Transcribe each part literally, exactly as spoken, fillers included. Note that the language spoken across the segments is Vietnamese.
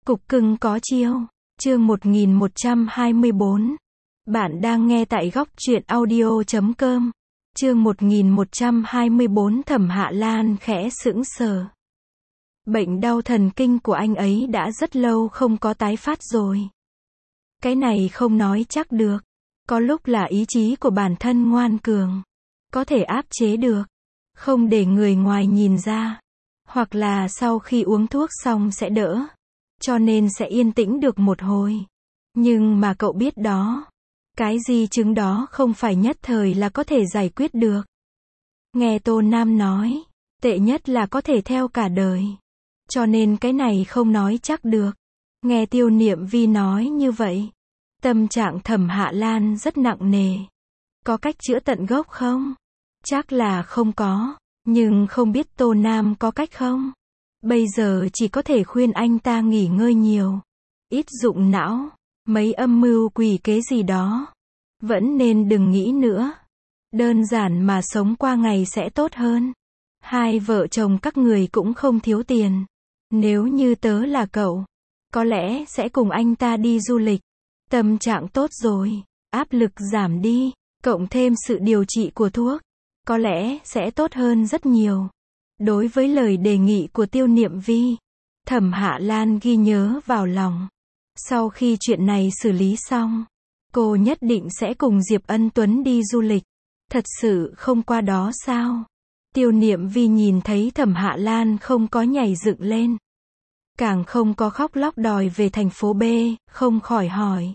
Cục cưng có chiêu. Chương một nghìn một trăm hai mươi bốn. Bạn đang nghe tại góc truyện audio chấm com. Chương một nghìn một trăm hai mươi bốn. Thẩm Hạ Lan khẽ sững sờ. Bệnh đau thần kinh của anh ấy đã rất lâu không có tái phát rồi. Cái này không nói chắc được. Có lúc là ý chí của bản thân ngoan cường, có thể áp chế được, không để người ngoài nhìn ra. Hoặc là sau khi uống thuốc xong sẽ đỡ, cho nên sẽ yên tĩnh được một hồi. Nhưng mà cậu biết đó, cái di chứng đó không phải nhất thời là có thể giải quyết được. Nghe Tô Nam nói, tệ nhất là có thể theo cả đời. Cho nên cái này không nói chắc được. Nghe Tiêu Niệm Vi nói như vậy, tâm trạng Thẩm Hạ Lan rất nặng nề. Có cách chữa tận gốc không? Chắc là không có, nhưng không biết Tô Nam có cách không? Bây giờ chỉ có thể khuyên anh ta nghỉ ngơi nhiều, ít dụng não, mấy âm mưu quỷ kế gì đó vẫn nên đừng nghĩ nữa. Đơn giản mà sống qua ngày sẽ tốt hơn. Hai vợ chồng các người cũng không thiếu tiền. Nếu như tớ là cậu, có lẽ sẽ cùng anh ta đi du lịch. Tâm trạng tốt rồi, áp lực giảm đi, cộng thêm sự điều trị của thuốc, có lẽ sẽ tốt hơn rất nhiều. Đối với lời đề nghị của Tiêu Niệm Vi, Thẩm Hạ Lan ghi nhớ vào lòng. Sau khi chuyện này xử lý xong, cô nhất định sẽ cùng Diệp Ân Tuấn đi du lịch. Thật sự không qua đó sao? Tiêu Niệm Vi nhìn thấy Thẩm Hạ Lan không có nhảy dựng lên, càng không có khóc lóc đòi về thành phố B, không khỏi hỏi.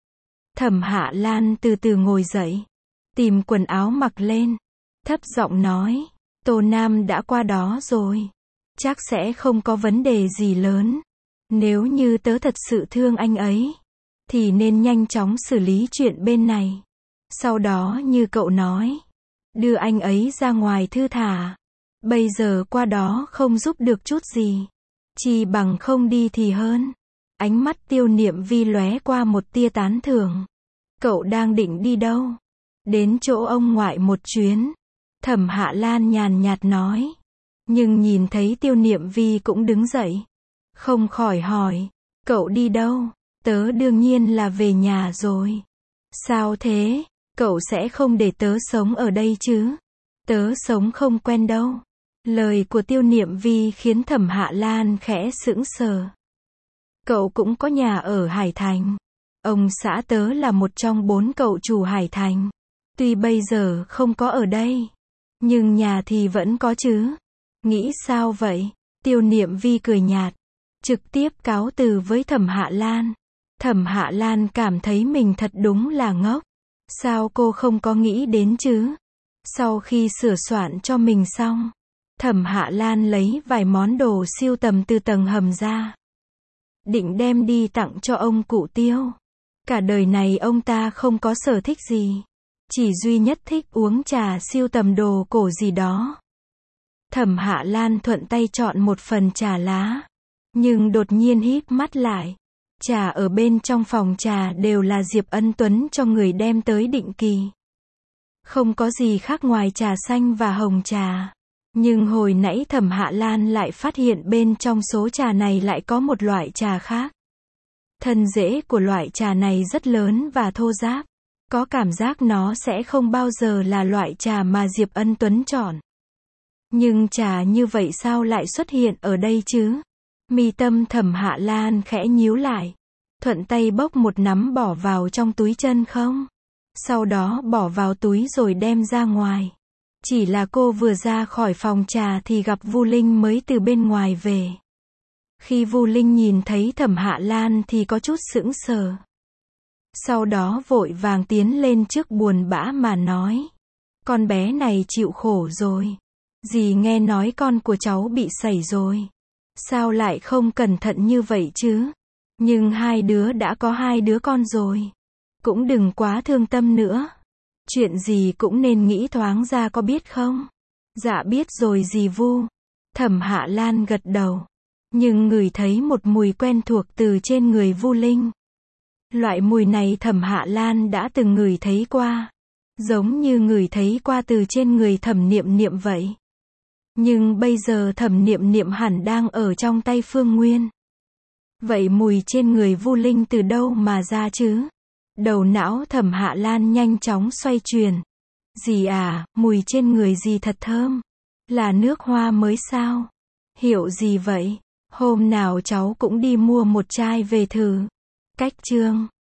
Thẩm Hạ Lan từ từ ngồi dậy, tìm quần áo mặc lên, thấp giọng nói, Tô Nam đã qua đó rồi, chắc sẽ không có vấn đề gì lớn. Nếu như tớ thật sự thương anh ấy, thì nên nhanh chóng xử lý chuyện bên này. Sau đó như cậu nói, đưa anh ấy ra ngoài thư thả. Bây giờ qua đó không giúp được chút gì, chỉ bằng không đi thì hơn. Ánh mắt Tiêu Niệm Vi lóe qua một tia tán thưởng. Cậu đang định đi đâu? Đến chỗ ông ngoại một chuyến. Thẩm Hạ Lan nhàn nhạt nói. Nhưng nhìn thấy Tiêu Niệm Vi cũng đứng dậy, không khỏi hỏi, cậu đi đâu? Tớ đương nhiên là về nhà rồi. Sao thế? Cậu sẽ không để tớ sống ở đây chứ? Tớ sống không quen đâu. Lời của Tiêu Niệm Vi khiến Thẩm Hạ Lan khẽ sững sờ. Cậu cũng có nhà ở Hải Thành. Ông xã tớ là một trong bốn cậu chủ Hải Thành. Tuy bây giờ không có ở đây, nhưng nhà thì vẫn có chứ. Nghĩ sao vậy? Tiêu Niệm Vi cười nhạt, trực tiếp cáo từ với Thẩm Hạ Lan. Thẩm Hạ Lan cảm thấy mình thật đúng là ngốc. Sao cô không có nghĩ đến chứ? Sau khi sửa soạn cho mình xong, Thẩm Hạ Lan lấy vài món đồ sưu tầm từ tầng hầm ra, định đem đi tặng cho ông cụ Tiêu. Cả đời này ông ta không có sở thích gì, chỉ duy nhất thích uống trà, sưu tầm đồ cổ gì đó. Thẩm Hạ Lan thuận tay chọn một phần trà lá, nhưng đột nhiên híp mắt lại. Trà ở bên trong phòng trà đều là Diệp Ân Tuấn cho người đem tới định kỳ. Không có gì khác ngoài trà xanh và hồng trà. Nhưng hồi nãy Thẩm Hạ Lan lại phát hiện bên trong số trà này lại có một loại trà khác. Thân rễ của loại trà này rất lớn và thô ráp. Có cảm giác nó sẽ không bao giờ là loại trà mà Diệp Ân Tuấn chọn. Nhưng trà như vậy sao lại xuất hiện ở đây chứ? Mi tâm Thẩm Hạ Lan khẽ nhíu lại, thuận tay bốc một nắm bỏ vào trong túi chân không? Sau đó bỏ vào túi rồi đem ra ngoài. Chỉ là cô vừa ra khỏi phòng trà thì gặp Vu Linh mới từ bên ngoài về. Khi Vu Linh nhìn thấy Thẩm Hạ Lan thì có chút sững sờ. Sau đó vội vàng tiến lên trước buồn bã mà nói. Con bé này chịu khổ rồi. Dì nghe nói con của cháu bị sẩy rồi. Sao lại không cẩn thận như vậy chứ? Nhưng hai đứa đã có hai đứa con rồi, cũng đừng quá thương tâm nữa. Chuyện gì cũng nên nghĩ thoáng ra có biết không? Dạ biết rồi dì Vu. Thẩm Hạ Lan gật đầu, nhưng ngửi thấy một mùi quen thuộc từ trên người Vu Linh. Loại mùi này Thẩm Hạ Lan đã từng ngửi thấy qua, giống như ngửi thấy qua từ trên người Thẩm Niệm Niệm vậy. Nhưng bây giờ Thẩm Niệm Niệm hẳn đang ở trong tay Phương Nguyên. Vậy mùi trên người Vu Linh từ đâu mà ra chứ? Đầu não Thẩm Hạ Lan nhanh chóng xoay chuyển. Dì à, mùi trên người dì thật thơm. Là nước hoa mới sao? Hiệu gì vậy? Hôm nào cháu cũng đi mua một chai về thử. Cách chương